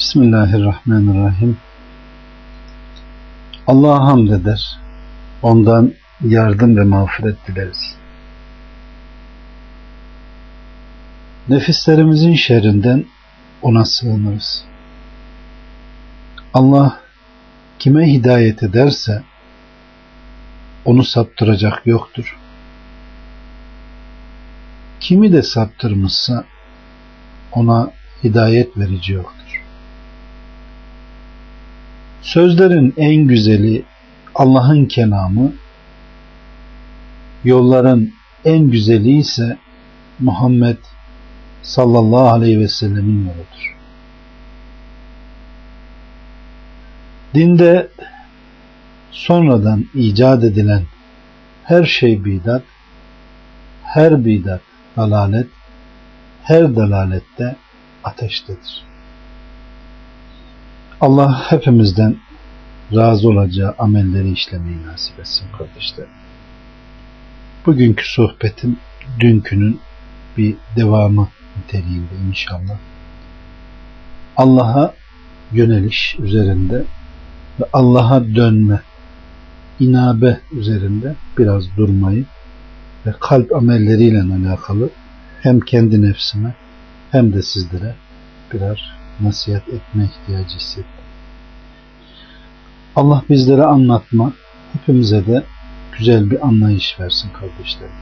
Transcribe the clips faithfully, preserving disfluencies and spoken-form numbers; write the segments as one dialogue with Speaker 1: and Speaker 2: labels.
Speaker 1: Bismillahirrahmanirrahim. Allah'a hamd eder, ondan yardım ve mağfiret dileriz. Nefislerimizin şerrinden ona sığınırız. Allah kime hidayet ederse onu saptıracak yoktur. Kimi de saptırmışsa ona hidayet verici yoktur. Sözlerin en güzeli Allah'ın kelamı, yolların en güzeli ise Muhammed sallallahu aleyhi ve sellemin yoludur. Dinde sonradan icat edilen her şey bidat, her bidat dalalet, her dalalette ateştedir. Allah hepimizden razı olacağı amelleri işlemeyi nasip etsin kardeşlerim. Bugünkü sohbetim dünkünün bir devamı niteliğinde inşallah. Allah'a yöneliş üzerinde ve Allah'a dönme, inabe üzerinde biraz durmayı ve kalp amelleriyle alakalı hem kendi nefsime hem de sizlere birer nasihat etme ihtiyacı hissettim. Allah bizlere anlatma, hepimize de güzel bir anlayış versin kardeşlerim.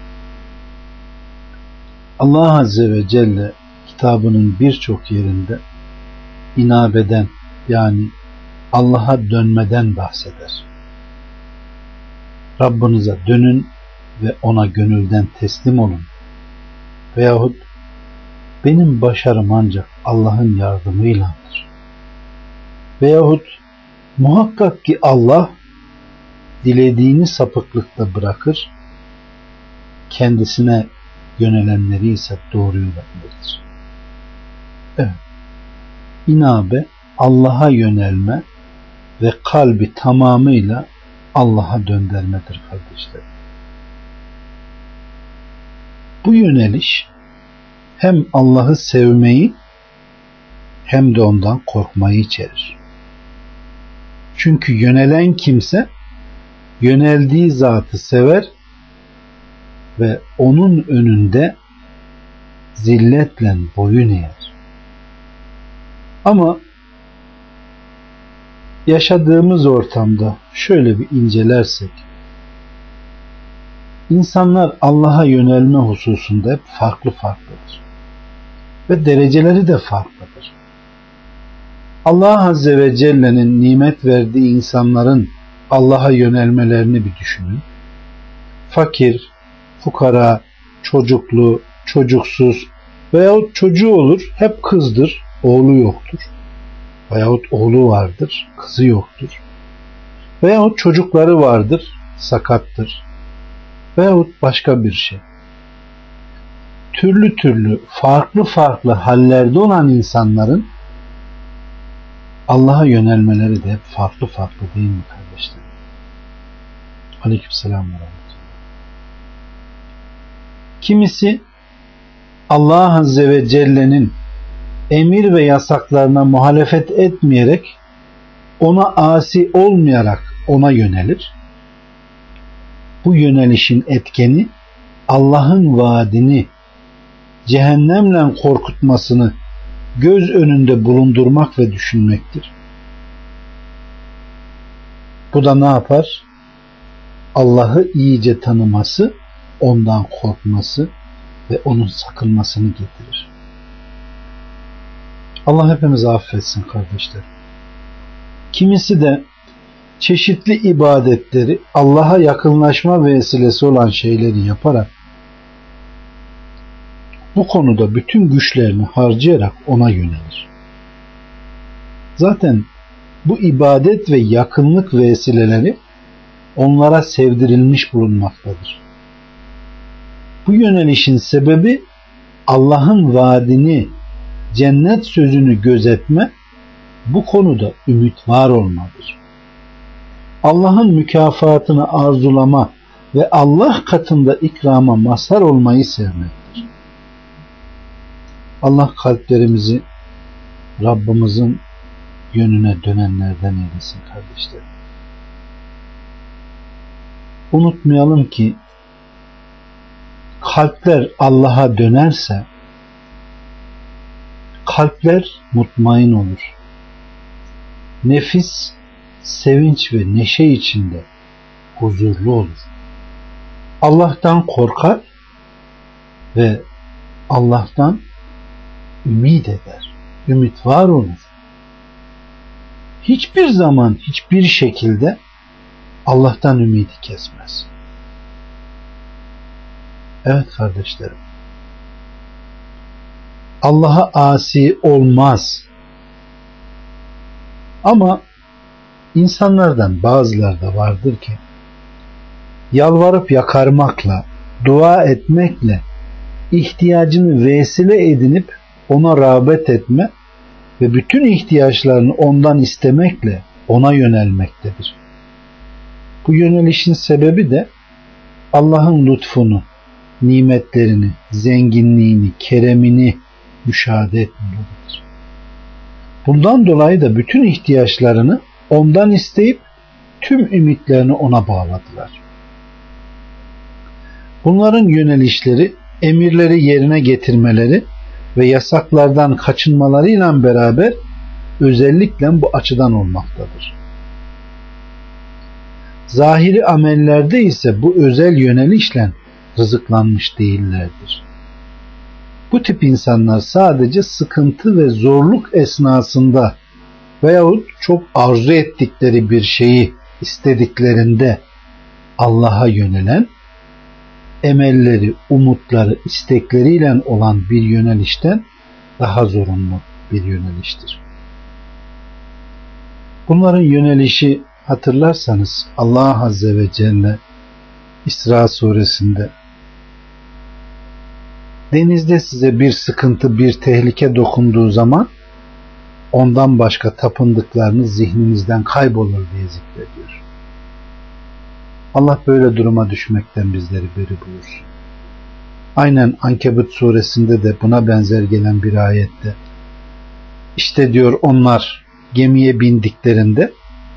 Speaker 1: Allah Azze ve Celle kitabının birçok yerinde inabeden, yani Allah'a dönmeden bahseder. Rabbinize dönün ve ona gönülden teslim olun. Veyahut benim başarım ancak Allah'ın yardımıyladır. Veyahut muhakkak ki Allah dilediğini sapıklıkta bırakır, kendisine yönelenleri ise doğru yola iletir. Evet. İnabe, Allah'a yönelme ve kalbi tamamıyla Allah'a döndürmedir kardeşlerim. Bu yöneliş hem Allah'ı sevmeyi hem de ondan korkmayı içerir. Çünkü yönelen kimse yöneldiği zatı sever ve onun önünde zilletle boyun eğer. Ama yaşadığımız ortamda şöyle bir incelersek, insanlar Allah'a yönelme hususunda hep farklı farklıdır. Ve dereceleri de farklıdır. Allah Azze ve Celle'nin nimet verdiği insanların Allah'a yönelmelerini bir düşünün. Fakir, fukara, çocuklu, çocuksuz veyahut çocuğu olur, hep kızdır, oğlu yoktur. Veyahut oğlu vardır, kızı yoktur. Veyahut çocukları vardır, sakattır. Veyahut başka bir şey. Türlü türlü, farklı farklı hallerde olan insanların Allah'a yönelmeleri de hep farklı farklı değil mi kardeşlerim? Aleykümselam ve rahmetullah. Kimisi Allah Azze ve Celle'nin emir ve yasaklarına muhalefet etmeyerek, ona asi olmayarak ona yönelir. Bu yönelişin etkeni Allah'ın vaadini, cehennemle korkutmasını göz önünde bulundurmak ve düşünmektir. Bu da ne yapar? Allah'ı iyice tanıması, ondan korkması ve onun sakınmasını getirir. Allah hepimizi affetsin kardeşler. Kimisi de çeşitli ibadetleri Allah'a yakınlaşma vesilesi olan şeyleri yaparak bu konuda bütün güçlerini harcayarak ona yönelir. Zaten bu ibadet ve yakınlık vesileleri onlara sevdirilmiş bulunmaktadır. Bu yönelişin sebebi Allah'ın vaadini, cennet sözünü gözetme, bu konuda ümit var olmadır. Allah'ın mükafatını arzulama ve Allah katında ikrama mazhar olmayı sevmektir. Allah kalplerimizi Rabbimizin yönüne dönenlerden eylesin kardeşlerim. Unutmayalım ki kalpler Allah'a dönerse kalpler mutmain olur. Nefis sevinç ve neşe içinde huzurlu olur. Allah'tan korkar ve Allah'tan ümit eder. Ümit var olur. Hiçbir zaman hiçbir şekilde Allah'tan ümidi kesmez. Evet kardeşlerim. Allah'a asi olmaz. Ama insanlardan bazıları da vardır ki yalvarıp yakarmakla, dua etmekle ihtiyacını vesile edinip ona rağbet etme ve bütün ihtiyaçlarını ondan istemekle ona yönelmektedir. Bu yönelişin sebebi de Allah'ın lütfunu, nimetlerini, zenginliğini, keremini müşahede etmeleridir. Bundan dolayı da bütün ihtiyaçlarını ondan isteyip tüm ümitlerini ona bağladılar. Bunların yönelişleri, emirleri yerine getirmeleri ve yasaklardan kaçınmalarıyla beraber özellikle bu açıdan olmaktadır. Zahiri amellerde ise bu özel yönelişle rızıklanmış değillerdir. Bu tip insanlar sadece sıkıntı ve zorluk esnasında veyahut çok arzu ettikleri bir şeyi istediklerinde Allah'a yönelen, emelleri, umutları, istekleriyle olan bir yönelişten daha zorunlu bir yöneliştir. Bunların yönelişi hatırlarsanız Allah Azze ve Celle İsra suresinde denizde size bir sıkıntı, bir tehlike dokunduğu zaman ondan başka tapındıklarınız zihninizden kaybolur diye zikrediyor. Allah böyle duruma düşmekten bizleri beri buyursun. Aynen Ankebut suresinde de buna benzer gelen bir ayette işte diyor onlar gemiye bindiklerinde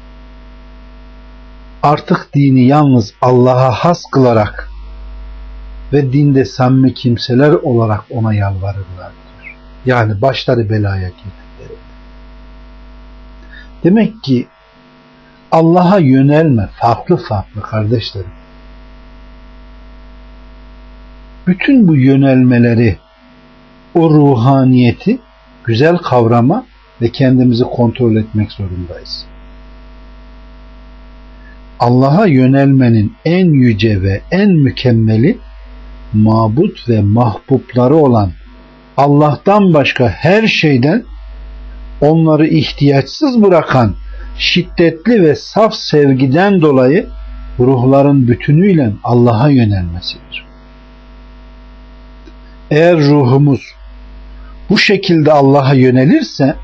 Speaker 1: artık dini yalnız Allah'a has kılarak ve dinde samimi kimseler olarak ona yalvarırlar diyor. Yani başları belaya girdikleri. Demek ki Allah'a yönelme farklı farklı kardeşlerim. Bütün bu yönelmeleri, o ruhaniyeti güzel kavrama ve kendimizi kontrol etmek zorundayız. Allah'a yönelmenin en yüce ve en mükemmeli mabut ve mahbupları olan Allah'tan başka her şeyden onları ihtiyaçsız bırakan şiddetli ve saf sevgiden dolayı ruhların bütünüyle Allah'a yönelmesidir. Eğer ruhumuz bu şekilde Allah'a yönelirse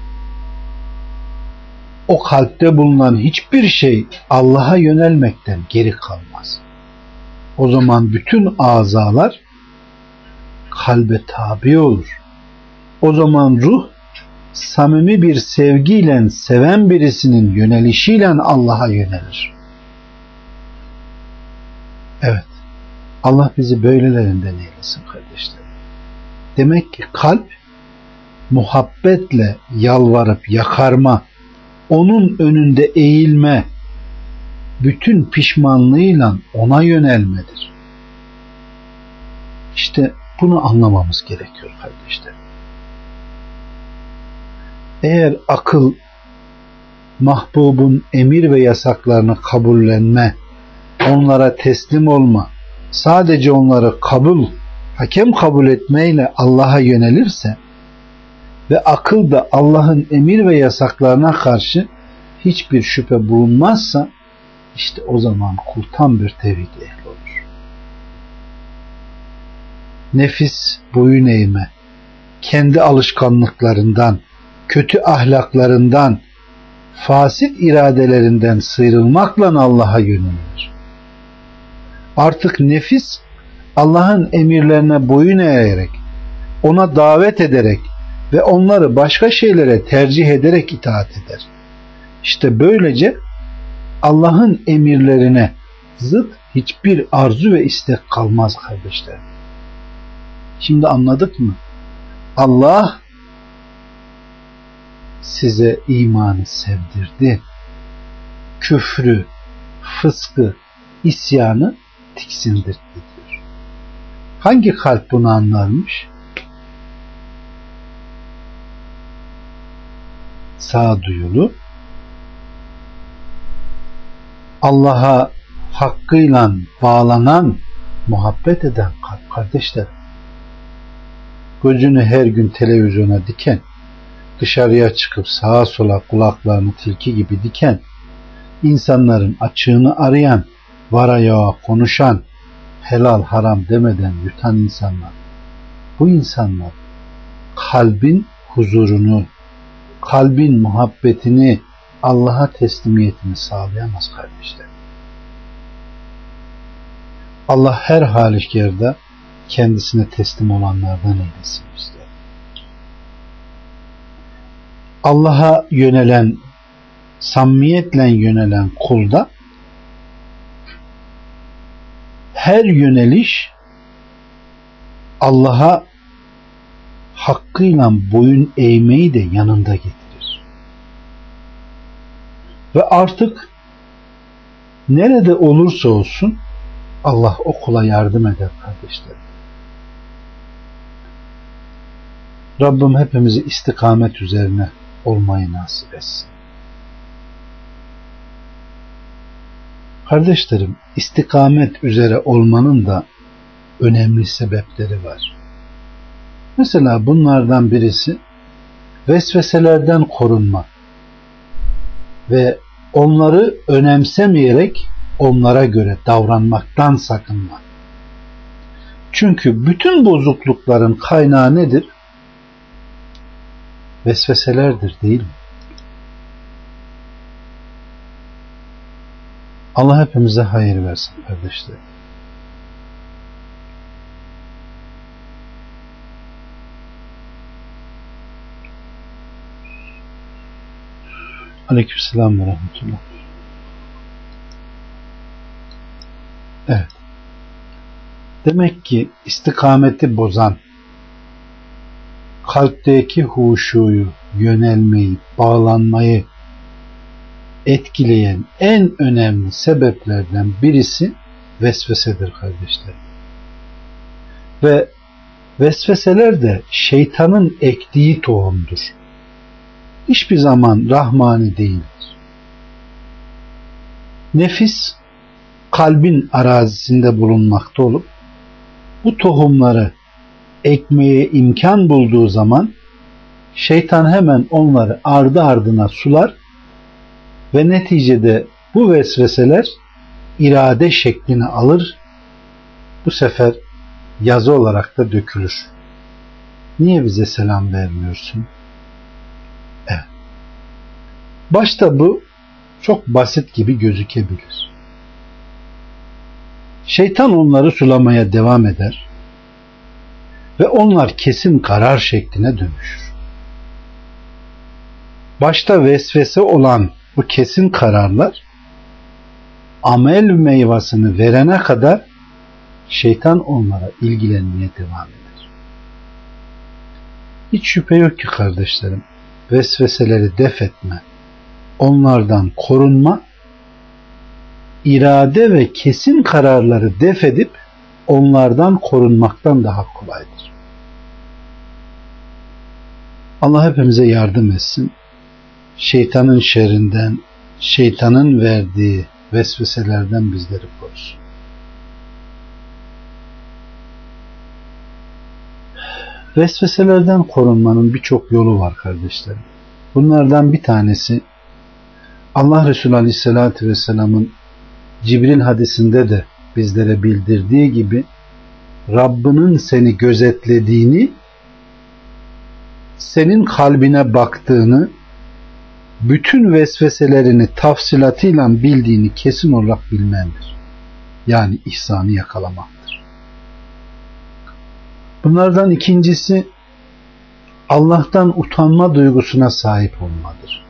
Speaker 1: o kalpte bulunan hiçbir şey Allah'a yönelmekten geri kalmaz. O zaman bütün azalar kalbe tabi olur. O zaman ruh samimi bir sevgiyle seven birisinin yönelişiyle Allah'a yönelir. Evet. Allah bizi böylelerinden eylesin kardeşlerim. Demek ki kalp muhabbetle yalvarıp yakarma, onun önünde eğilme, bütün pişmanlığıyla ona yönelmedir. İşte bunu anlamamız gerekiyor kardeşlerim. Eğer akıl mahbubun emir ve yasaklarını kabullenme, onlara teslim olma, sadece onları kabul, hakem kabul etmeyle Allah'a yönelirse ve akıl da Allah'ın emir ve yasaklarına karşı hiçbir şüphe bulunmazsa işte o zaman kul tam bir tevhid ehli olur. Nefis boyun eğme, kendi alışkanlıklarından, kötü ahlaklarından, fasit iradelerinden sıyrılmakla Allah'a yönelir. Artık nefis Allah'ın emirlerine boyun eğerek, ona davet ederek ve onları başka şeylere tercih ederek itaat eder. İşte böylece Allah'ın emirlerine zıt hiçbir arzu ve istek kalmaz kardeşler. Şimdi anladık mı? Allah size imanı sevdirdi. Küfrü, fıskı, isyanı tiksindirdi diyor. Hangi kalp bunu anlarmış? Sağduyulu, Allah'a hakkıyla bağlanan, muhabbet eden kalp kardeşler. Gözünü her gün televizyona diken, dışarıya çıkıp sağa sola kulaklarını tilki gibi diken, insanların açığını arayan, vara yağa konuşan, helal haram demeden yutan insanlar. Bu insanlar kalbin huzurunu, kalbin muhabbetini, Allah'a teslimiyetini sağlayamaz kardeşler. Allah her halükarda kendisine teslim olanlardan eylesin bizleri. Allah'a yönelen, samimiyetle yönelen kulda her yöneliş Allah'a hakkıyla boyun eğmeyi de yanında getirir. Ve artık nerede olursa olsun Allah o kula yardım eder kardeşlerim. Rabbim hepimizi istikamet üzerine olmayı nasip etsin. Kardeşlerim, istikamet üzere olmanın da önemli sebepleri var. Mesela bunlardan birisi vesveselerden korunma ve onları önemsemeyerek onlara göre davranmaktan sakınma. Çünkü bütün bozuklukların kaynağı nedir? Vesveselerdir, değil mi? Allah hepimize hayır versin kardeşler. Aleykümselam ve rahmetullah. Evet. Demek ki istikameti bozan, kalpteki huşuyu, yönelmeyi, bağlanmayı etkileyen en önemli sebeplerden birisi vesvesedir kardeşler. Ve vesveseler de şeytanın ektiği tohumdur. Hiçbir zaman rahmani değildir. Nefis kalbin arazisinde bulunmakta olup bu tohumları ekmeye imkan bulduğu zaman şeytan hemen onları ardı ardına sular ve neticede bu vesveseler irade şeklini alır. Bu sefer yazı olarak da dökülür. Niye bize selam vermiyorsun? Evet. Başta bu çok basit gibi gözükebilir. Şeytan onları sulamaya devam eder ve onlar kesin karar şekline dönüşür. Başta vesvese olan bu kesin kararlar amel meyvasını verene kadar şeytan onlara ilgilenmeye devam eder. Hiç şüphe yok ki kardeşlerim, vesveseleri def etme, onlardan korunma, irade ve kesin kararları def edip onlardan korunmaktan daha kolaydır. Allah hepimize yardım etsin. Şeytanın şerrinden, şeytanın verdiği vesveselerden bizleri korusun. Vesveselerden korunmanın birçok yolu var kardeşlerim. Bunlardan bir tanesi Allah Resulü Aleyhisselatü Vesselam'ın Cibril hadisinde de bizlere bildirdiği gibi Rabbinin seni gözetlediğini, senin kalbine baktığını, bütün vesveselerini tafsilatıyla bildiğini kesin olarak bilmendir. Yani ihsanı yakalamaktır. Bunlardan ikincisi Allah'tan utanma duygusuna sahip olmadır.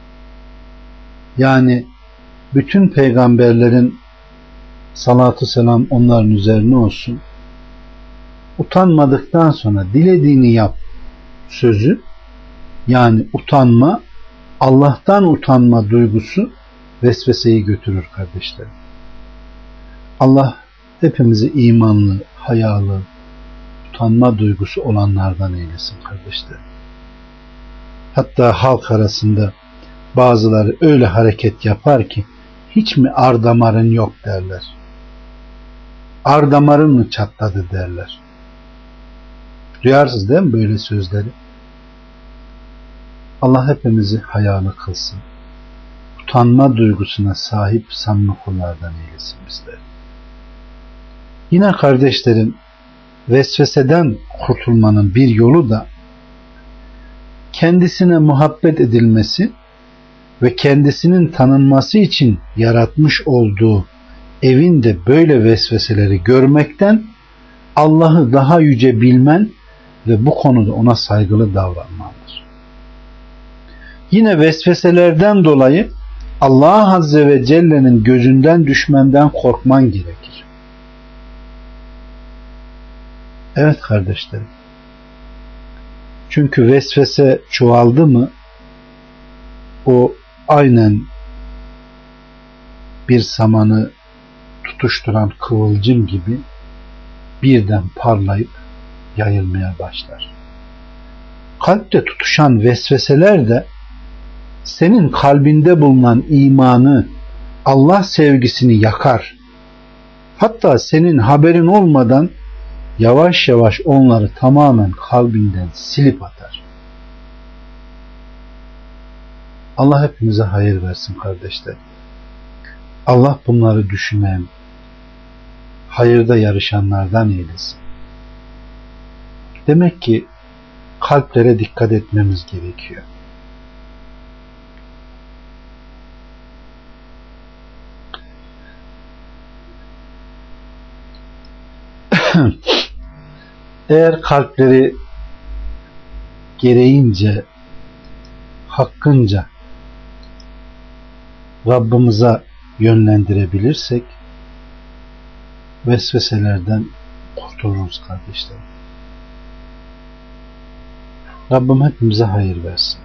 Speaker 1: Yani bütün peygamberlerin salatü selam onların üzerine olsun, utanmadıktan sonra dilediğini yap sözü, yani utanma, Allah'tan utanma duygusu vesveseyi götürür kardeşlerim. Allah hepimizi imanlı, hayalı, utanma duygusu olanlardan eylesin kardeşlerim. Hatta halk arasında bazıları öyle hareket yapar ki hiç mi ar damarın yok derler. Ar damarın mı çatladı derler. Duyarsınız değil mi böyle sözleri? Allah hepimizi hayalı kılsın. Utanma duygusuna sahip samimi kullardan eylesin bizleri. Yine kardeşlerim, vesveseden kurtulmanın bir yolu da kendisine muhabbet edilmesi ve kendisinin tanınması için yaratmış olduğu evinde böyle vesveseleri görmekten Allah'ı daha yüce bilmen ve bu konuda ona saygılı davranmandır. Yine vesveselerden dolayı Allah Azze ve Celle'nin gözünden düşmenden korkman gerekir. Evet kardeşlerim. Çünkü vesvese çoğaldı mı o aynen bir samanı tutuşturan kıvılcım gibi birden parlayıp yayılmaya başlar. Kalpte tutuşan vesveseler de senin kalbinde bulunan imanı, Allah sevgisini yakar. Hatta senin haberin olmadan yavaş yavaş onları tamamen kalbinden silip atar. Allah hepimize hayır versin kardeşler. Allah bunları düşünen, hayırda yarışanlardan eylesin. Demek ki kalplere dikkat etmemiz gerekiyor. Eğer kalpleri gereğince, hakkınca Rabbimize yönlendirebilirsek vesveselerden kurtuluruz kardeşlerim. Rabbim hepimize hayır versin.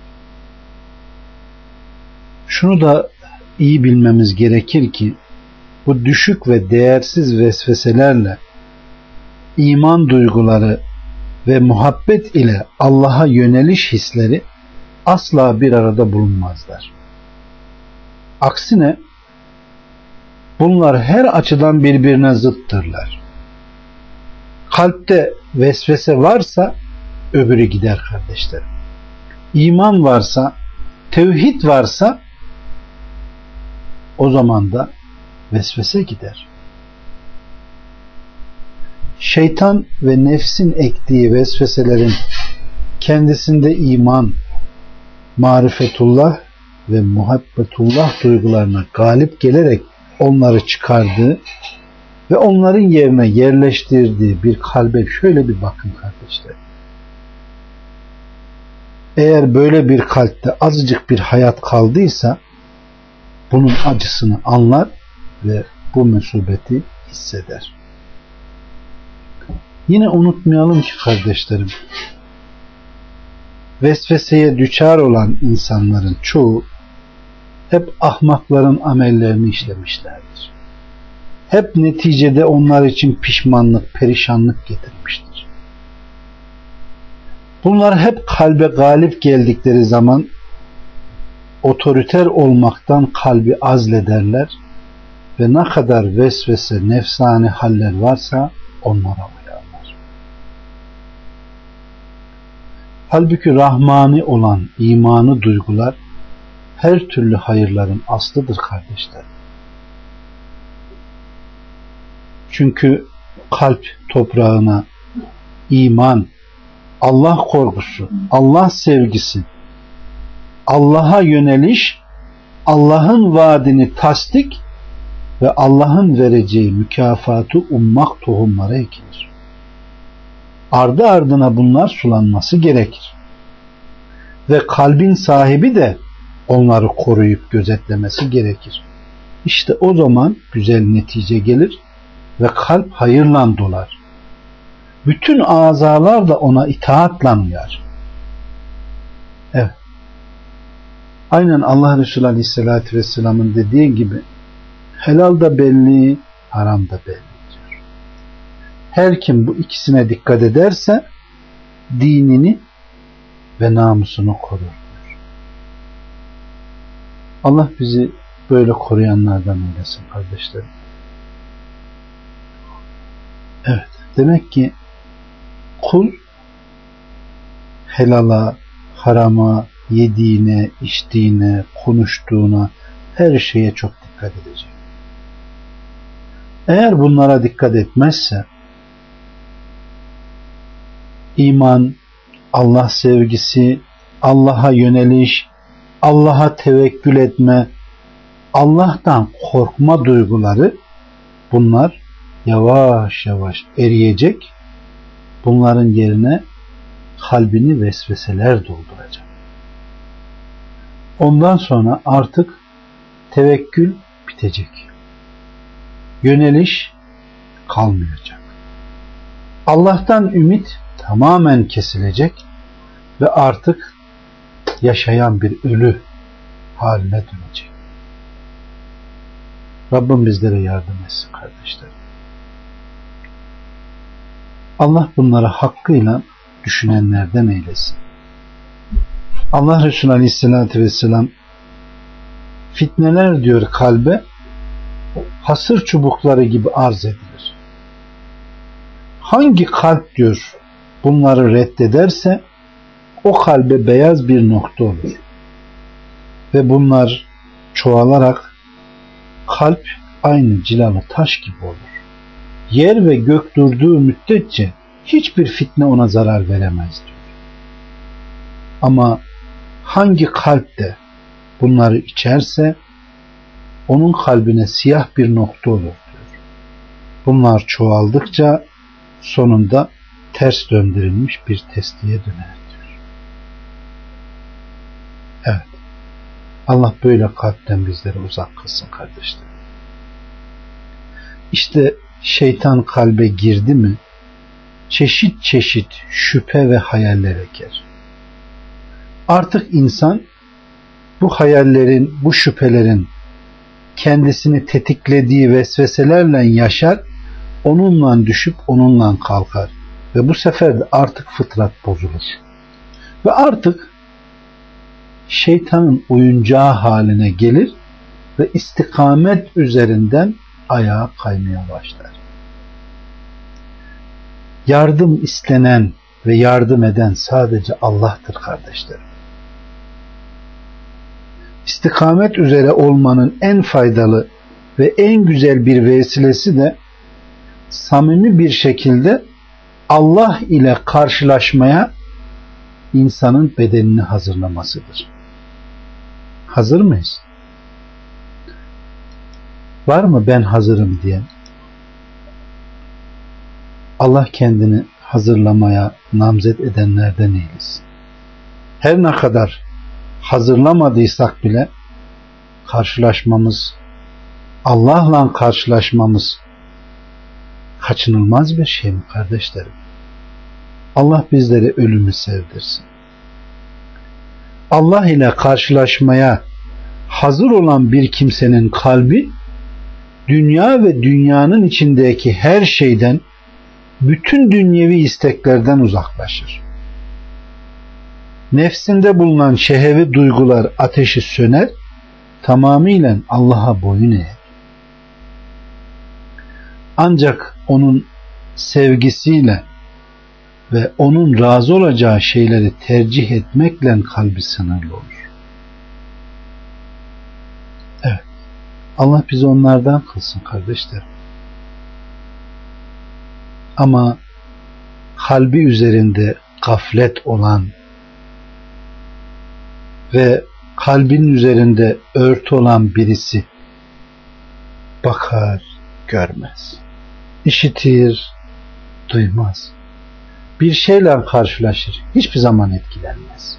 Speaker 1: Şunu da iyi bilmemiz gerekir ki bu düşük ve değersiz vesveselerle iman duyguları ve muhabbet ile Allah'a yöneliş hisleri asla bir arada bulunmazlar. Aksine bunlar her açıdan birbirine zıttırlar. Kalpte vesvese varsa öbürü gider kardeşlerim. İman varsa, tevhid varsa o zaman da vesvese gider. Şeytan ve nefsin ektiği vesveselerin kendisinde iman, marifetullah ve muhabbetullah duygularına galip gelerek onları çıkardığı ve onların yerine yerleştirdiği bir kalbe şöyle bir bakın kardeşler. Eğer böyle bir kalpte azıcık bir hayat kaldıysa bunun acısını anlar ve bu musibeti hisseder. Yine unutmayalım ki kardeşlerim, vesveseye düçar olan insanların çoğu hep ahmakların amellerini işlemişlerdir. Hep neticede onlar için pişmanlık, perişanlık getirmiştir. Bunlar hep kalbe galip geldikleri zaman otoriter olmaktan kalbi azlederler ve ne kadar vesvese, nefsani haller varsa onlara uyarlar. Halbuki rahmani olan imanı duygular her türlü hayırların aslıdır kardeşler. Çünkü kalp toprağına iman, Allah korkusu, Allah sevgisi, Allah'a yöneliş, Allah'ın vaadini tasdik ve Allah'ın vereceği mükafatı ummak tohumları ekilir. ardı ardına bunlar sulanması gerekir. Ve kalbin sahibi de onları koruyup gözetlemesi gerekir. İşte o zaman güzel netice gelir ve kalp hayırla dolar. Bütün azalar da ona itaatla uyar. Evet. Aynen Allah Resulü Aleyhisselatü Vesselam'ın dediği gibi helal da belli, haram da belli diyor. Her kim bu ikisine dikkat ederse dinini ve namusunu korur diyor. Allah bizi böyle koruyanlardan eylesin kardeşlerim. Evet. Demek ki kul helala, harama, yediğine, içtiğine, konuştuğuna, her şeye çok dikkat edecek. Eğer bunlara dikkat etmezse iman, Allah sevgisi, Allah'a yöneliş, Allah'a tevekkül etme, Allah'tan korkma duyguları, bunlar yavaş yavaş eriyecek. Bunların yerine kalbini vesveseler dolduracak. Ondan sonra artık tevekkül bitecek. Yöneliş kalmayacak. Allah'tan ümit tamamen kesilecek ve artık yaşayan bir ölü haline dönecek. Rabbim bizlere yardım etsin kardeşlerim. Allah bunları hakkıyla düşünenlerden eylesin. Allah Resulü Aleyhisselatü Vesselam fitneler diyor kalbe hasır çubukları gibi arz edilir. Hangi kalp diyor bunları reddederse o kalbe beyaz bir nokta olur. Ve bunlar çoğalarak kalp aynı cilalı taş gibi olur. Yer ve gök durduğu müddetçe hiçbir fitne ona zarar veremez diyor. Ama hangi kalp de bunları içerse onun kalbine siyah bir nokta olur diyor. Bunlar çoğaldıkça sonunda ters döndürülmüş bir testiye döner diyor. Evet. Allah böyle kalpten bizleri uzak kılsın kardeşler. İşte şeytan kalbe girdi mi çeşit çeşit şüphe ve hayaller eker. Artık insan bu hayallerin, bu şüphelerin kendisini tetiklediği vesveselerle yaşar, onunla düşüp onunla kalkar. Ve bu sefer de artık fıtrat bozulur. Ve artık şeytanın oyuncağı haline gelir ve istikamet üzerinden ayağa kaymaya başlar. Yardım istenen ve yardım eden sadece Allah'tır kardeşlerim. İstikamet üzere olmanın en faydalı ve en güzel bir vesilesi de samimi bir şekilde Allah ile karşılaşmaya insanın bedenini hazırlamasıdır. Hazır mıyız? Var mı ben hazırım diyen? Allah kendini hazırlamaya namzet edenlerden eylesin. Her ne kadar hazırlamadıysak bile karşılaşmamız, Allah'la karşılaşmamız kaçınılmaz bir şey mi kardeşlerim? Allah bizlere ölümü sevdirsin. Allah ile karşılaşmaya hazır olan bir kimsenin kalbi dünya ve dünyanın içindeki her şeyden, bütün dünyevi isteklerden uzaklaşır. Nefsinde bulunan şehevi duygular ateşi söner, tamamıyla Allah'a boyun eğer. Ancak onun sevgisiyle ve onun razı olacağı şeyleri tercih etmekle kalbi sınırlı olur. Evet. Allah bizi onlardan kılsın kardeşlerim. Ama kalbi üzerinde gaflet olan ve kalbin üzerinde örtü olan birisi bakar, görmez. İşitir, duymaz. bir şeyle karşılaşır, hiçbir zaman etkilenmez.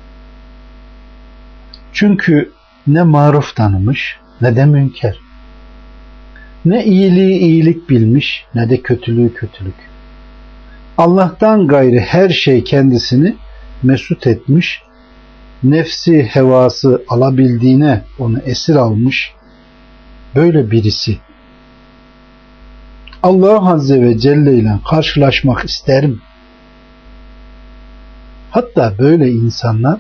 Speaker 1: Çünkü ne maruf tanımış ne de münker. Ne iyiliği iyilik bilmiş ne de kötülüğü kötülük. Allah'tan gayrı her şey kendisini mesut etmiş, nefsi hevası alabildiğine onu esir almış, böyle birisi Allah Azze ve Celle ile karşılaşmak isterim. Hatta böyle insanlar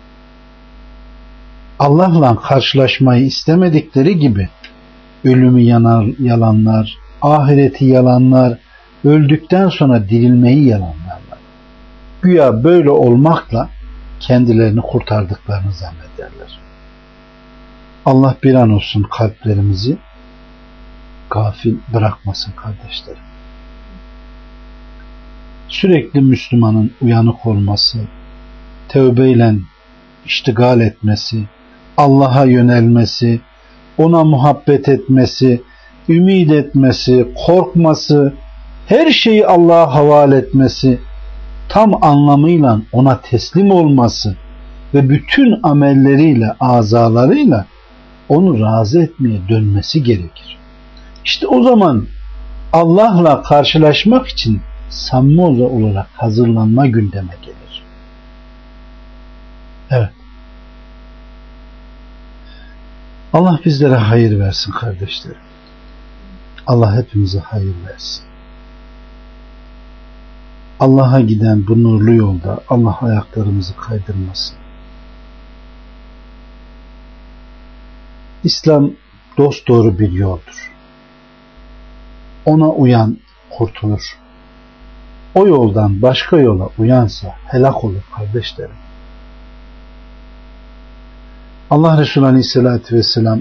Speaker 1: Allah'la karşılaşmayı istemedikleri gibi ölümü yanar, yalanlar, ahireti yalanlar, öldükten sonra dirilmeyi yalanlarlar. Güya böyle olmakla kendilerini kurtardıklarını zannederler. Allah bir an olsun kalplerimizi gafil bırakmasın kardeşlerim. Sürekli Müslümanın uyanık olması, tövbeyle iştigal etmesi, Allah'a yönelmesi, ona muhabbet etmesi, ümid etmesi, korkması, her şeyi Allah'a havale etmesi, tam anlamıyla ona teslim olması ve bütün amelleriyle, azalarıyla onu razı etmeye dönmesi gerekir. İşte o zaman Allah'la karşılaşmak için samimi olarak hazırlanma gündeme gelir. Evet. Allah bizlere hayır versin kardeşlerim. Allah hepimize hayır versin. Allah'a giden bu nurlu yolda Allah ayaklarımızı kaydırmasın. İslam dosdoğru bir yoldur. Ona uyan kurtulur. O yoldan başka yola uyansa helak olur kardeşlerim. Allah Resulü Aleyhisselatü Vesselam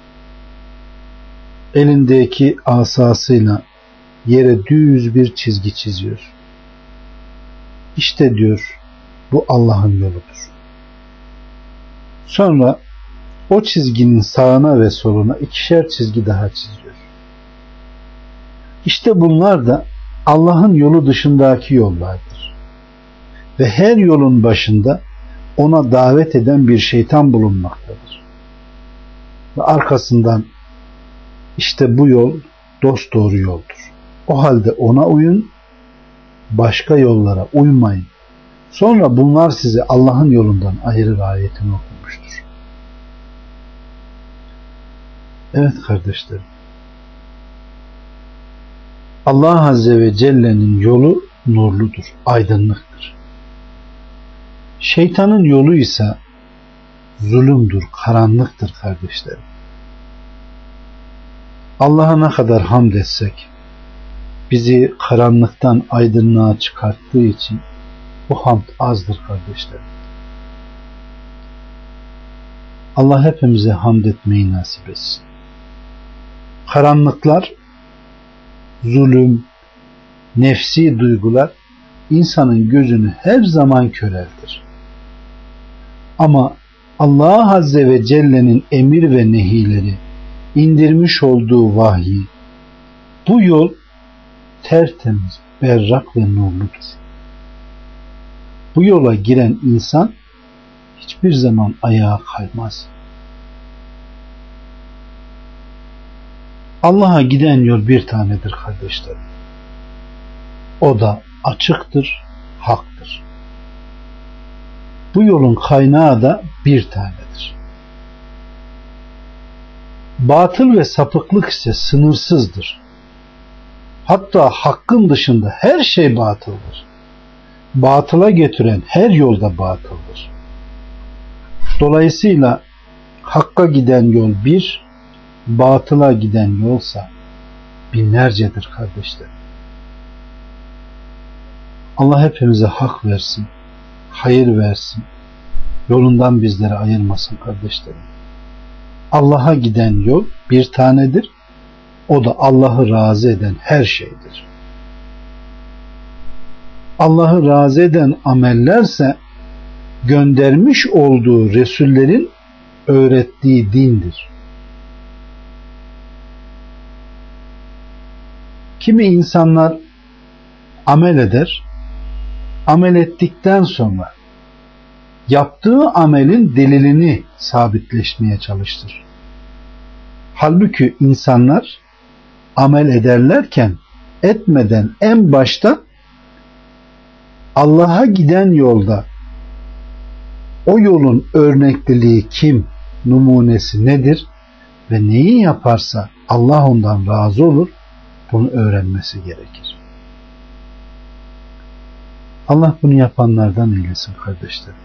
Speaker 1: elindeki asasıyla yere düz bir çizgi çiziyor. İşte diyor, bu Allah'ın yoludur. Sonra o çizginin sağına ve soluna ikişer çizgi daha çiziyor. İşte bunlar da Allah'ın yolu dışındaki yollardır. Ve her yolun başında ona davet eden bir şeytan bulunmaktadır. Ve arkasından işte bu yol dosdoğru yoldur. O halde ona uyun, başka yollara uymayın. Sonra bunlar sizi Allah'ın yolundan ayırır ayetini okumuştur. Evet kardeşlerim. Allah Azze ve Celle'nin yolu nurludur, aydınlıktır. Şeytanın yolu ise zulümdür, karanlıktır kardeşlerim. Allah'a ne kadar hamd etsek, bizi karanlıktan aydınlığa çıkarttığı için bu hamd azdır kardeşlerim. Allah hepimize hamd etmeyi nasip etsin. Karanlıklar, zulüm, nefsi duygular insanın gözünü her zaman köreltir. Ama Allah Azze ve Celle'nin emir ve nehileri, indirmiş olduğu vahyi, bu yol tertemiz, berrak ve nurludur. Bu yola giren insan hiçbir zaman ayağa kaymaz. Allah'a giden yol bir tanedir kardeşlerim. O da açıktır, haktır. Bu yolun kaynağı da bir tanedir. Batıl ve sapıklık ise sınırsızdır. Hatta hakkın dışında her şey batıldır. Batıla götüren her yolda batıldır. Dolayısıyla hakka giden yol bir, batıla giden yolsa binlercedir kardeşler. Allah hepimize hak versin, hayır versin, yolundan bizleri ayırmasın kardeşlerim. Allah'a giden yol bir tanedir. O da Allah'ı razı eden her şeydir. Allah'ı razı eden amellerse göndermiş olduğu Resullerin öğrettiği dindir. Kimi insanlar amel eder, amel ettikten sonra yaptığı amelin delilini sabitleşmeye çalıştır. Halbuki insanlar amel ederlerken etmeden en başta Allah'a giden yolda o yolun örnekliliği kim, numunesi nedir ve neyi yaparsa Allah ondan razı olur, bunu öğrenmesi gerekir. Allah bunu yapanlardan eylesin kardeşlerim.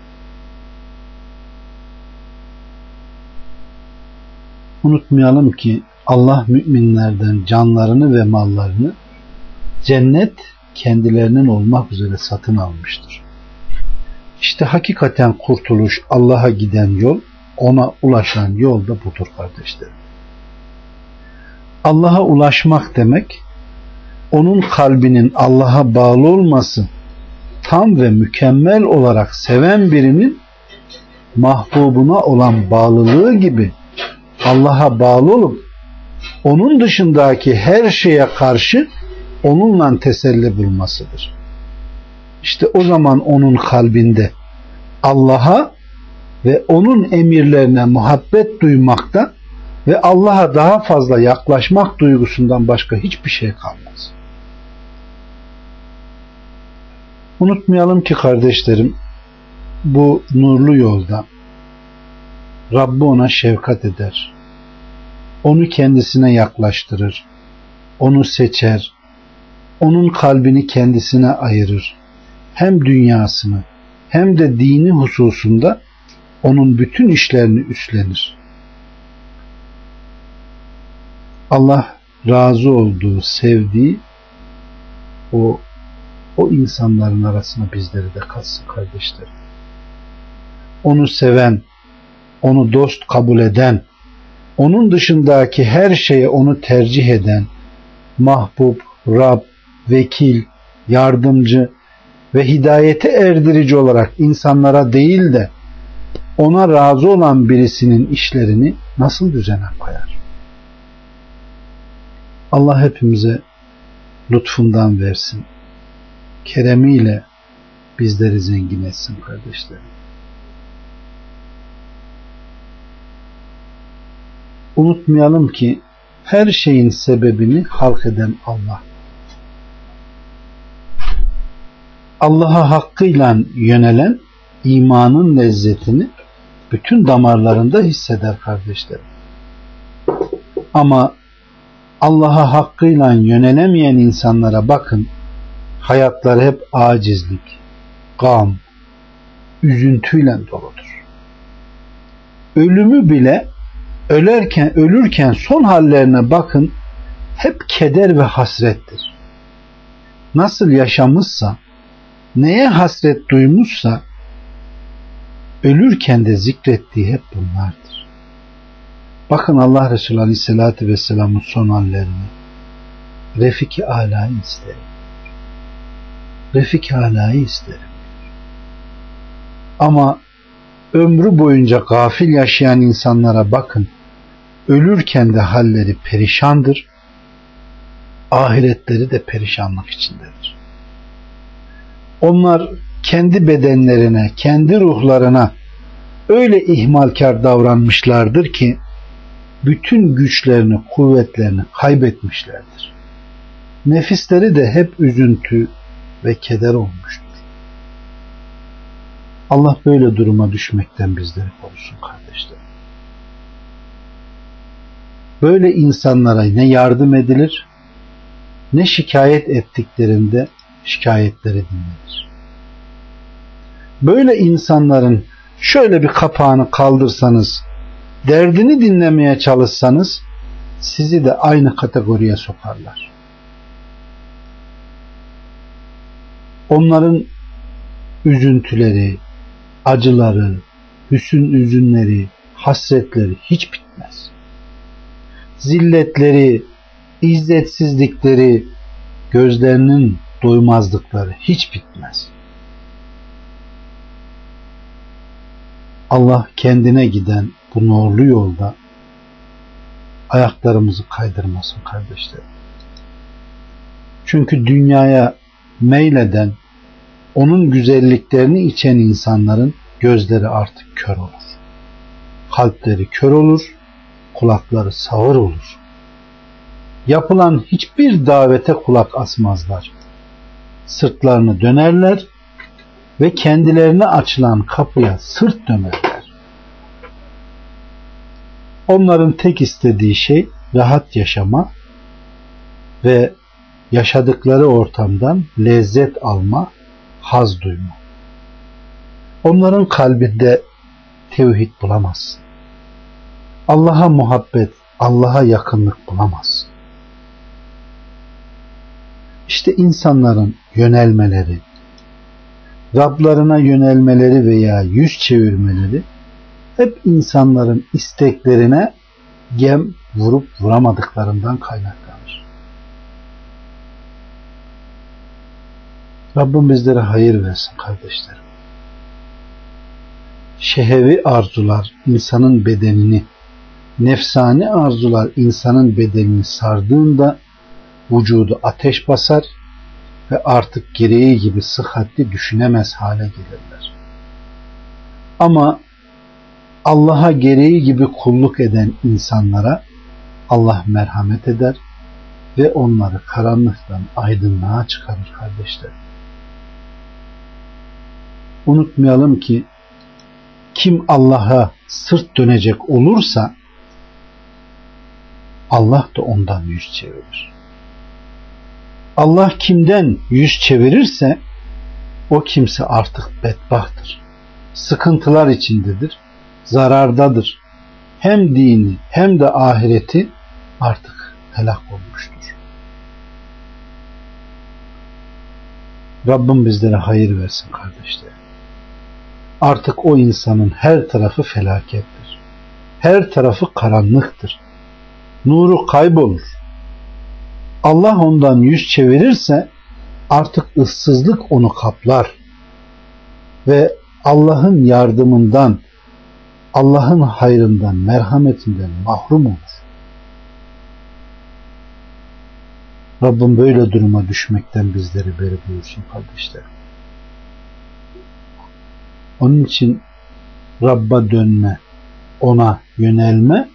Speaker 1: Unutmayalım ki Allah müminlerden canlarını ve mallarını cennet kendilerinin olmak üzere satın almıştır. İşte hakikaten kurtuluş, Allah'a giden yol, ona ulaşan yol da budur kardeşlerim. Allah'a ulaşmak demek, onun kalbinin Allah'a bağlı olması, tam ve mükemmel olarak seven birinin mahbubuna olan bağlılığı gibi Allah'a bağlı olup onun dışındaki her şeye karşı onunla teselli bulmasıdır. İşte o zaman onun kalbinde Allah'a ve onun emirlerine muhabbet duymakta ve Allah'a daha fazla yaklaşmak duygusundan başka hiçbir şey kalmaz. Unutmayalım ki kardeşlerim, bu nurlu yolda Rabbi ona şefkat eder. Onu kendisine yaklaştırır. Onu seçer. Onun kalbini kendisine ayırır. Hem dünyasını hem de dini hususunda onun bütün işlerini üstlenir. Allah razı olduğu, sevdiği o o insanların arasına bizleri de katsın kardeşlerim. Onu seven, onu dost kabul eden, onun dışındaki her şeye onu tercih eden, mahbub, Rab, vekil, yardımcı ve hidayete erdirici olarak insanlara değil de ona razı olan birisinin işlerini nasıl düzene koyar? Allah hepimize lütfundan versin. Keremiyle bizleri zengin etsin kardeşlerim. Unutmayalım ki her şeyin sebebini halk eden Allah. Allah'a hakkıyla yönelen imanın lezzetini bütün damarlarında hisseder kardeşlerim. Ama Allah'a hakkıyla yönelemeyen insanlara bakın, hayatları hep acizlik, gam, üzüntüyle doludur. Ölümü bile ölerken, ölürken son hallerine bakın, hep keder ve hasrettir. Nasıl yaşamışsa, neye hasret duymuşsa, ölürken de zikrettiği hep bunlardır. Bakın Allah Resulü Aleyhisselatü Vesselam'ın son hallerini. Refik-i Alâ'yı isterim. Refik-i Alâ'yı isterim. Ama ömrü boyunca gafil yaşayan insanlara bakın. Ölürken de halleri perişandır. Ahiretleri de perişanlık içindedir. Onlar kendi bedenlerine, kendi ruhlarına öyle ihmalkar davranmışlardır ki bütün güçlerini, kuvvetlerini kaybetmişlerdir. Nefisleri de hep üzüntü ve keder olmuştur. Allah böyle duruma düşmekten bizleri korusun kardeşlerim. Böyle insanlara ne yardım edilir, ne şikayet ettiklerinde şikayetleri dinlenir. Böyle insanların şöyle bir kapağını kaldırsanız, derdini dinlemeye çalışsanız, sizi de aynı kategoriye sokarlar. Onların üzüntüleri, acıları, hüsün üzünleri, hasretleri hiç bitmez. Zilletleri, izzetsizlikleri, gözlerinin doymazlıkları hiç bitmez. Allah kendine giden bu nurlu yolda ayaklarımızı kaydırmasın kardeşlerim. Çünkü dünyaya meyleden, onun güzelliklerini içen insanların gözleri artık kör olur. Kalpleri kör olur, kulakları sağır olur. Yapılan hiçbir davete kulak asmazlar. Sırtlarını dönerler ve kendilerine açılan kapıya sırt dönerler. Onların tek istediği şey rahat yaşama ve yaşadıkları ortamdan lezzet alma, haz duyma. Onların kalbinde tevhid bulamazsın. Allah'a muhabbet, Allah'a yakınlık bulamazsın. İşte insanların yönelmeleri, Rablarına yönelmeleri veya yüz çevirmeleri hep insanların isteklerine gem vurup vuramadıklarından kaynaklanır. Rabbim bizlere hayır versin kardeşlerim. Şehevi arzular insanın bedenini, nefsani arzular insanın bedenini sardığında vücudu ateş basar ve artık gereği gibi sıhhatli düşünemez hale gelirler. Ama Allah'a gereği gibi kulluk eden insanlara Allah merhamet eder ve onları karanlıktan aydınlığa çıkarır kardeşler. Unutmayalım ki kim Allah'a sırt dönecek olursa Allah da ondan yüz çevirir. Allah kimden yüz çevirirse o kimse artık bedbahttır. Sıkıntılar içindedir, zarardadır. Hem dini hem de ahireti artık helak olmuştur. Rabbim bizlere hayır versin kardeşler. Artık o insanın her tarafı felakettir. Her tarafı karanlıktır. Nuru kaybolur. Allah ondan yüz çevirirse artık ıssızlık onu kaplar ve Allah'ın yardımından, Allah'ın hayrından, merhametinden mahrum olur. Rabbim böyle duruma düşmekten bizleri beri buyursun kardeşlerim. Onun için Rabb'a dönme, ona yönelme,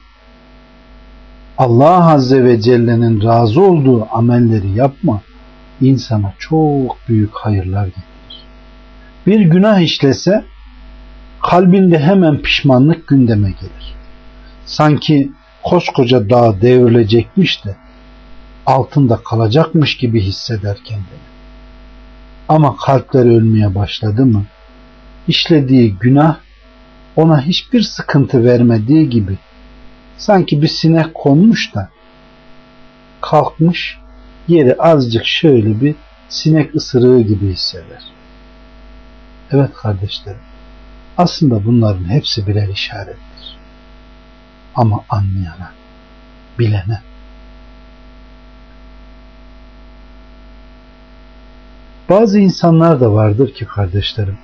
Speaker 1: Allah Azze ve Celle'nin razı olduğu amelleri yapma, insana çok büyük hayırlar getirir. Bir günah işlese kalbinde hemen pişmanlık gündeme gelir. Sanki koskoca dağ devrilecekmiş de altında kalacakmış gibi hisseder kendini. Ama kalpleri ölmeye başladı mı, işlediği günah ona hiçbir sıkıntı vermediği gibi sanki bir sinek konmuş da kalkmış, yeri azıcık şöyle bir sinek ısırığı gibi hisseder. Evet kardeşlerim, aslında bunların hepsi birer işarettir. Ama anlayana, bilene. Bazı insanlar da vardır ki kardeşlerim,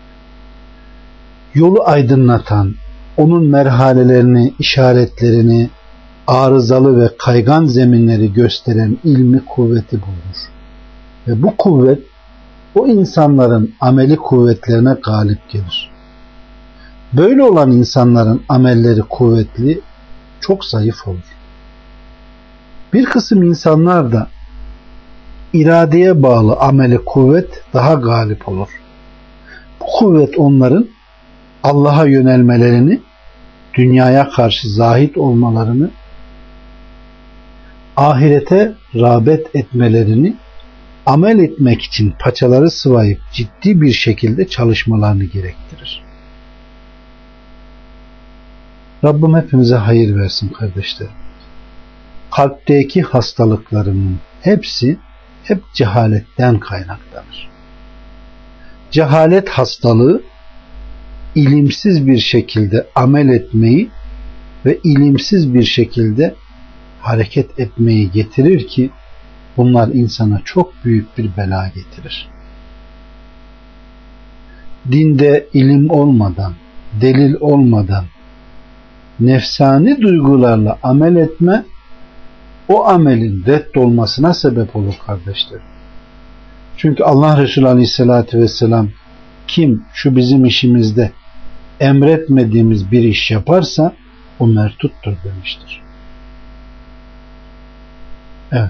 Speaker 1: yolu aydınlatan, onun merhalelerini, işaretlerini, arızalı ve kaygan zeminleri gösteren ilmi kuvveti bulunur. Ve bu kuvvet o insanların ameli kuvvetlerine galip gelir. Böyle olan insanların amelleri kuvvetli, çok zayıf olur. Bir kısım insanlar da iradeye bağlı ameli kuvvet daha galip olur. Bu kuvvet onların Allah'a yönelmelerini, dünyaya karşı zahid olmalarını, ahirete rağbet etmelerini, amel etmek için paçaları sıvayıp ciddi bir şekilde çalışmalarını gerektirir. Rabbim hepimize hayır versin kardeşlerim. Kalpteki hastalıklarının hepsi hep cehaletten kaynaklanır. Cehalet hastalığı ilimsiz bir şekilde amel etmeyi ve ilimsiz bir şekilde hareket etmeyi getirir ki bunlar insana çok büyük bir bela getirir. Dinde ilim olmadan, delil olmadan nefsani duygularla amel etme o amelin reddolmasına sebep olur kardeşlerim. Çünkü Allah Resulü Aleyhisselatü Vesselam kim şu bizim işimizde emretmediğimiz bir iş yaparsa o mertuttur demiştir. Evet.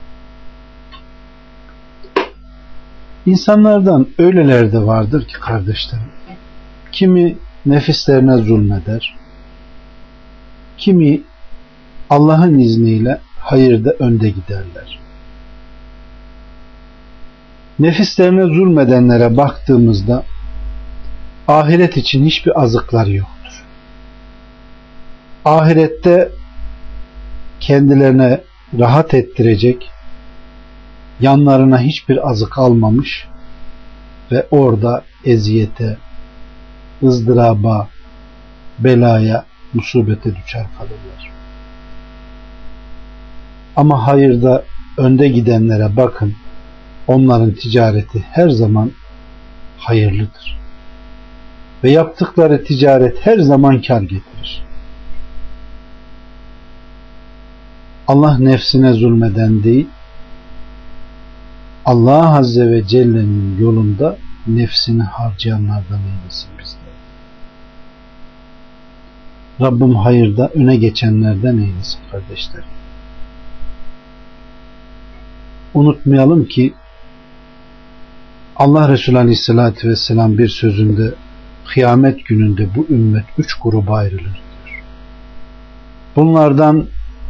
Speaker 1: İnsanlardan öyleler de vardır ki kardeşlerim, kimi nefislerine zulmeder, kimi Allah'ın izniyle hayırda önde giderler. Nefislerine zulmedenlere baktığımızda ahiret için hiçbir azıkları yoktur. Ahirette kendilerine rahat ettirecek, yanlarına hiçbir azık almamış ve orada eziyete, ızdıraba, belaya, musibete düşer kalırlar. Ama hayırda önde gidenlere bakın, onların ticareti her zaman hayırlıdır. Ve yaptıkları ticaret her zaman kar getirir. Allah nefsine zulmeden değil, Allah Azze ve Celle'nin yolunda nefsini harcayanlardan eylesin bizleri. Rabbim hayırda öne geçenlerden eylesin kardeşlerim. Unutmayalım ki Allah Resulü Aleyhisselatü Vesselam bir sözünde kıyamet gününde bu ümmet üç gruba ayrılır diyor. Bunlardan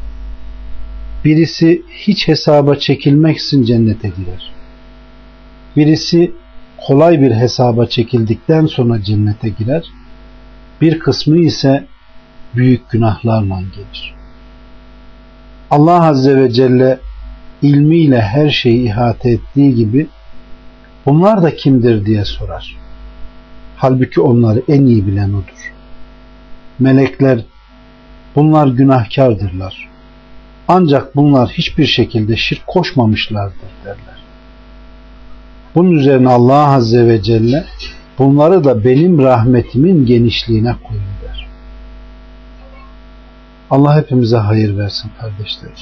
Speaker 1: birisi hiç hesaba çekilmeksizin cennete girer. Birisi kolay bir hesaba çekildikten sonra cennete girer. Bir kısmı ise büyük günahlarla gelir. Allah Azze ve Celle ilmiyle her şeyi ihate ettiği gibi bunlar da kimdir diye sorar. Halbuki onları en iyi bilen odur. Melekler bunlar günahkardırlar. Ancak bunlar hiçbir şekilde şirk koşmamışlardır derler. Bunun üzerine Allah Azze ve Celle bunları da benim rahmetimin genişliğine koyun der. Allah hepimize hayır versin kardeşlerim.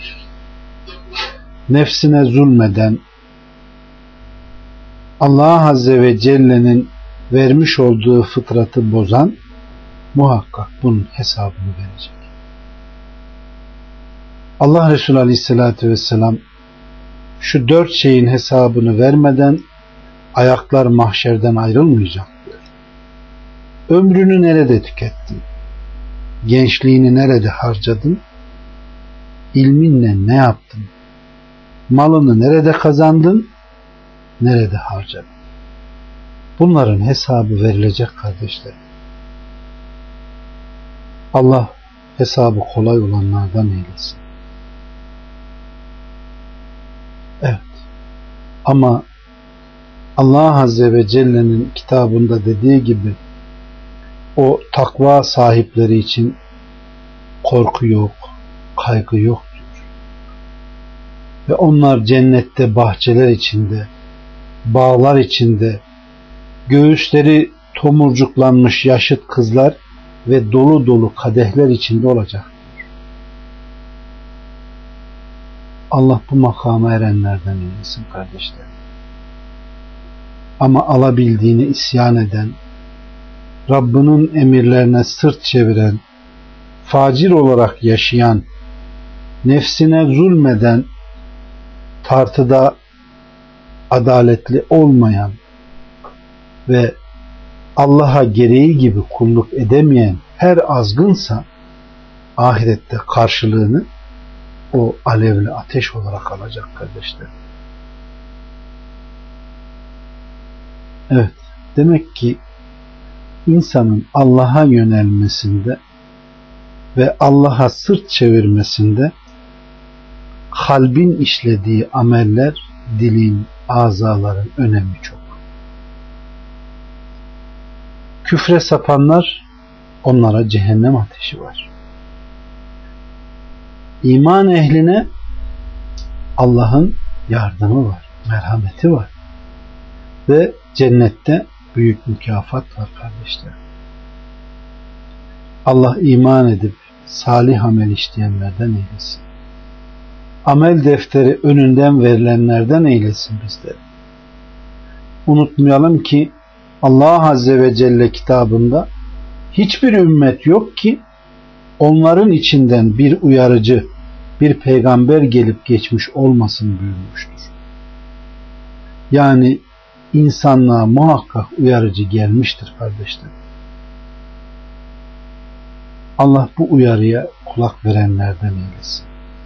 Speaker 1: Nefsine zulmeden, Allah Azze ve Celle'nin vermiş olduğu fıtratı bozan muhakkak bunun hesabını verecek. Allah Resulü Aleyhisselatü Vesselam şu dört şeyin hesabını vermeden ayaklar mahşerden ayrılmayacak diyor. Ömrünü nerede tükettin? Gençliğini nerede harcadın? İlminle ne yaptın? Malını nerede kazandın? Nerede harcadın? Bunların hesabı verilecek kardeşlerim. Allah hesabı kolay olanlardan eylesin. Evet. Ama Allah Azze ve Celle'nin kitabında dediği gibi o takva sahipleri için korku yok, kaygı yok diyor. Ve onlar cennette bahçeler içinde, bağlar içinde, göğüsleri tomurcuklanmış yaşıt kızlar ve dolu dolu kadehler içinde olacak. Allah bu makama erenlerden eylesin kardeşlerim. Ama alabildiğine isyan eden, Rabbinin emirlerine sırt çeviren, facir olarak yaşayan, nefsine zulmeden, tartıda adaletli olmayan ve Allah'a gereği gibi kulluk edemeyen her azgınsa ahirette karşılığını o alevli ateş olarak alacak kardeşler. Evet, demek ki insanın Allah'a yönelmesinde ve Allah'a sırt çevirmesinde kalbin işlediği ameller, dilin, azaların önemi çok. Küfre sapanlar, onlara cehennem ateşi var. İman ehline Allah'ın yardımı var, merhameti var. Ve cennette büyük mükafat var kardeşler. Allah iman edip salih amel işleyenlerden eylesin. Amel defteri önünden verilenlerden eylesin bizleri. unutmayalım ki Allah Azze ve Celle kitabında hiçbir ümmet yok ki onların içinden bir uyarıcı, bir peygamber gelip geçmiş olmasın buyurmuştur. Yani insanlığa muhakkak uyarıcı gelmiştir kardeşler. Allah bu uyarıya kulak verenlerden eylesin.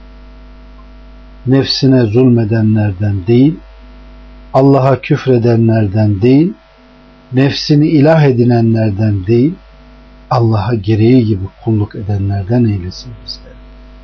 Speaker 1: Nefsine zulmedenlerden değil, Allah'a küfredenlerden değil, nefsini ilah edinenlerden değil, Allah'a gereği gibi kulluk edenlerden eylesin bizleri.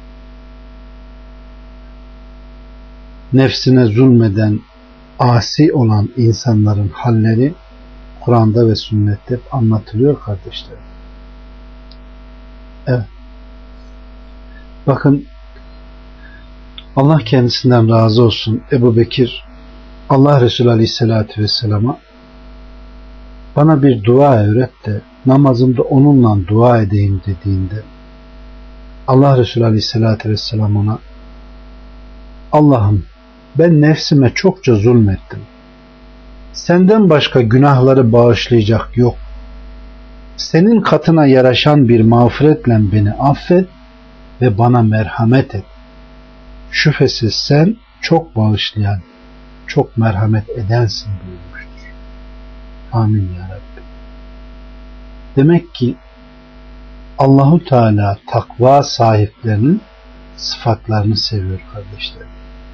Speaker 1: Nefsine zulmeden, asi olan insanların halleri Kur'an'da ve sünnette hep anlatılıyor kardeşlerim. Evet. Bakın, Allah kendisinden razı olsun, Ebu Bekir Allah Resulü Aleyhisselatü Vesselam'a bana bir dua öğret de namazımda onunla dua edeyim dediğinde Allah Resulü Aleyhisselatü Vesselam ona, Allah'ım ben nefsime çokça zulmettim. Senden başka günahları bağışlayacak yok. Senin katına yaraşan bir mağfiretle beni affet ve bana merhamet et. Şüphesiz sen çok bağışlayan, çok merhamet edensin buyurmuştur. Amin ya Rabbi. Demek ki Allahu Teala takva sahiplerinin sıfatlarını seviyor kardeşlerim.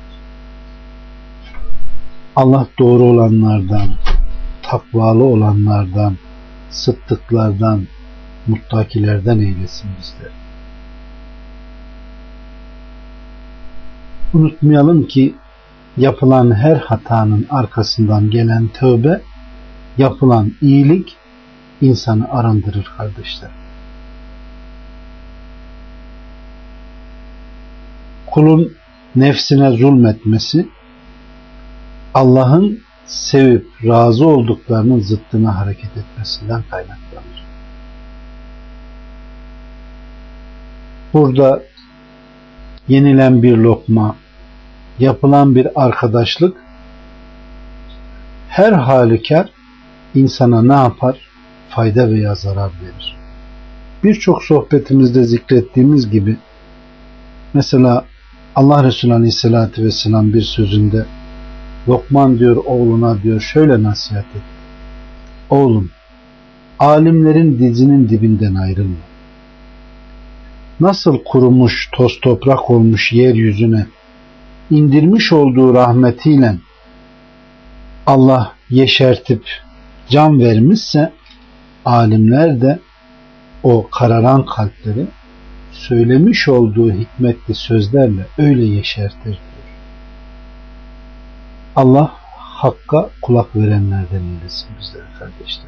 Speaker 1: Allah doğru olanlardan, takvalı olanlardan, sıddıklardan, muttakilerden eylesin bizleri. Unutmayalım ki yapılan her hatanın arkasından gelen tövbe, yapılan iyilik insanı arındırır kardeşler. Kulun nefsine zulmetmesi, Allah'ın sevip razı olduklarının zıttına hareket etmesinden kaynaklanır. Burada yenilen bir lokma, yapılan bir arkadaşlık her halükarda insana ne yapar? Fayda veya zarar verir. Birçok sohbetimizde zikrettiğimiz gibi mesela Allah Resulü Aleyhisselatü Vesselam bir sözünde Lokman diyor oğluna diyor şöyle nasihat et. Oğlum, alimlerin dizinin dibinden ayrılma. Nasıl kurumuş, toz toprak olmuş yeryüzüne indirmiş olduğu rahmetiyle Allah yeşertip can vermişse, alimler de o kararan kalpleri söylemiş olduğu hikmetli sözlerle öyle yeşertir diyor. Allah hakka kulak verenlerden eylesin bizleri kardeşler.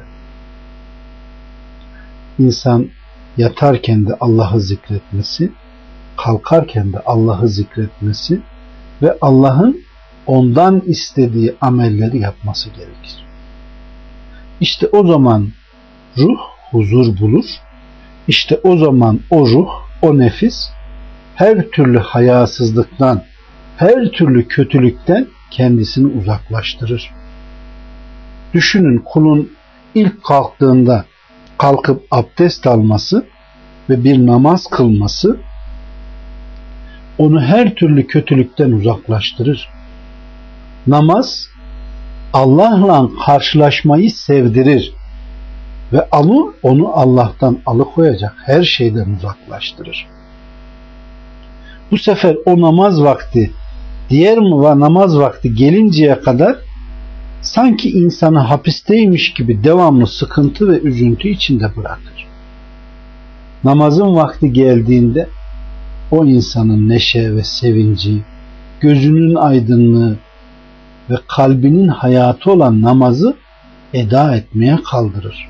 Speaker 1: İnsan yatarken de Allah'ı zikretmesi, kalkarken de Allah'ı zikretmesi ve Allah'ın ondan istediği amelleri yapması gerekir. İşte o zaman ruh huzur bulur. İşte o zaman o ruh, o nefis her türlü hayasızlıktan, her türlü kötülükten kendisini uzaklaştırır. Düşünün, kulun ilk kalktığında kalkıp abdest alması ve bir namaz kılması onu her türlü kötülükten uzaklaştırır. Namaz Allah'la karşılaşmayı sevdirir ve onu, onu Allah'tan alıkoyacak her şeyden uzaklaştırır. Bu sefer o namaz vakti diğer namaz vakti gelinceye kadar sanki insanı hapisteymiş gibi devamlı sıkıntı ve üzüntü içinde bırakır. Namazın vakti geldiğinde o insanın neşe ve sevinci, gözünün aydınlığı ve kalbinin hayatı olan namazı eda etmeye kaldırır.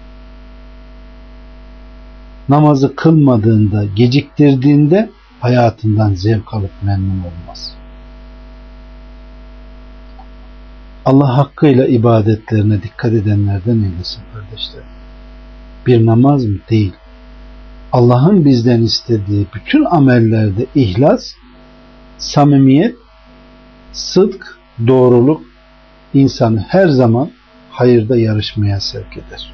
Speaker 1: Namazı kılmadığında, geciktirdiğinde hayatından zevk alıp memnun olmaz. Allah hakkıyla ibadetlerine dikkat edenlerden eylesin kardeşler. Bir namaz mı? Değil. Allah'ın bizden istediği bütün amellerde ihlas, samimiyet, sıdk, doğruluk, insanı her zaman hayırda yarışmaya sevk eder.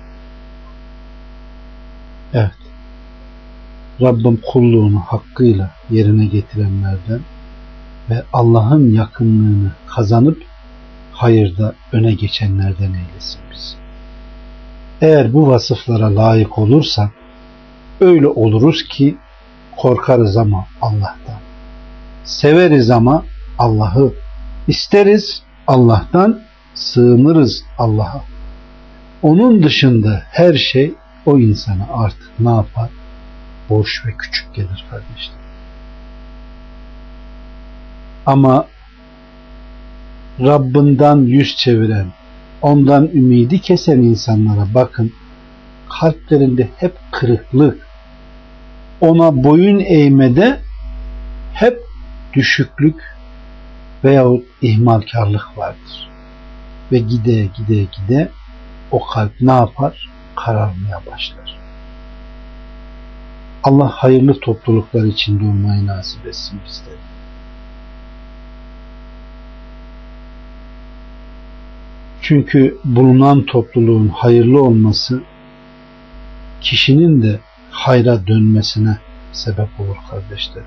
Speaker 1: Evet. Rabbim kulluğunu hakkıyla yerine getirenlerden ve Allah'ın yakınlığını kazanıp hayırda öne geçenlerden eylesin bizi. Eğer bu vasıflara layık olursak öyle oluruz ki korkarız ama Allah'tan, severiz ama Allah'ı, isteriz Allah'tan, sığınırız Allah'a. Onun dışında her şey o insana artık ne yapar? Boş ve küçük gelir kardeşler. Ama Rabbinden yüz çeviren, ondan ümidi kesen insanlara bakın, kalplerinde hep kırıklık, ona boyun eğmede hep düşüklük veyahut ihmalkarlık vardır. Ve gide gide gide o kalp ne yapar? Kararmaya başlar. Allah hayırlı topluluklar içinde olmayı nasip etsin bizlere. Çünkü bulunan topluluğun hayırlı olması kişinin de hayra dönmesine sebep olur kardeşler.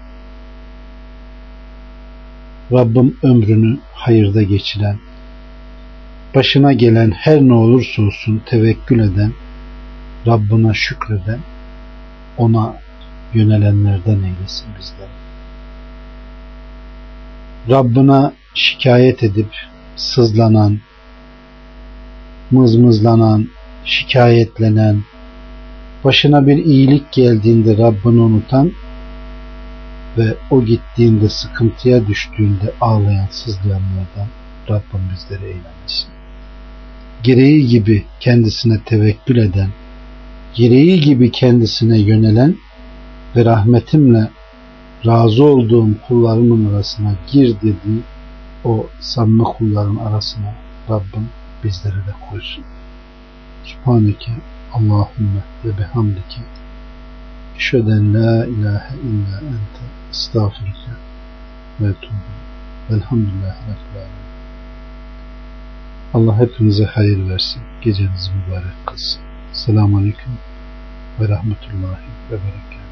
Speaker 1: Rabbim ömrünü hayırda geçiren, başına gelen her ne olursa olsun tevekkül eden, Rabbına şükreden, ona yönelenlerden eylesin bizleri. Rabbına şikayet edip sızlanan, mızmızlanan, şikayetlenen, başına bir iyilik geldiğinde Rabbini unutan ve o gittiğinde sıkıntıya düştüğünde ağlayan, sızlayanlardan Rabbim bizleri eylemesin. Gereği gibi kendisine tevekkül eden, gereği gibi kendisine yönelen ve rahmetimle razı olduğum kullarımın arasına gir dediği o samimi kulların arasına Rabbim bizleri de koysun. Subhaneke Allahümme ve bihamdike eşheden la ilahe illa ente estağfirüke ve etûbü velhamdülillahi rabbil âlemin. Allah hepinize hayır versin. Gecenizi mübarek kılsın. Selamun aleyküm ve rahmetullahi ve berekatuhu.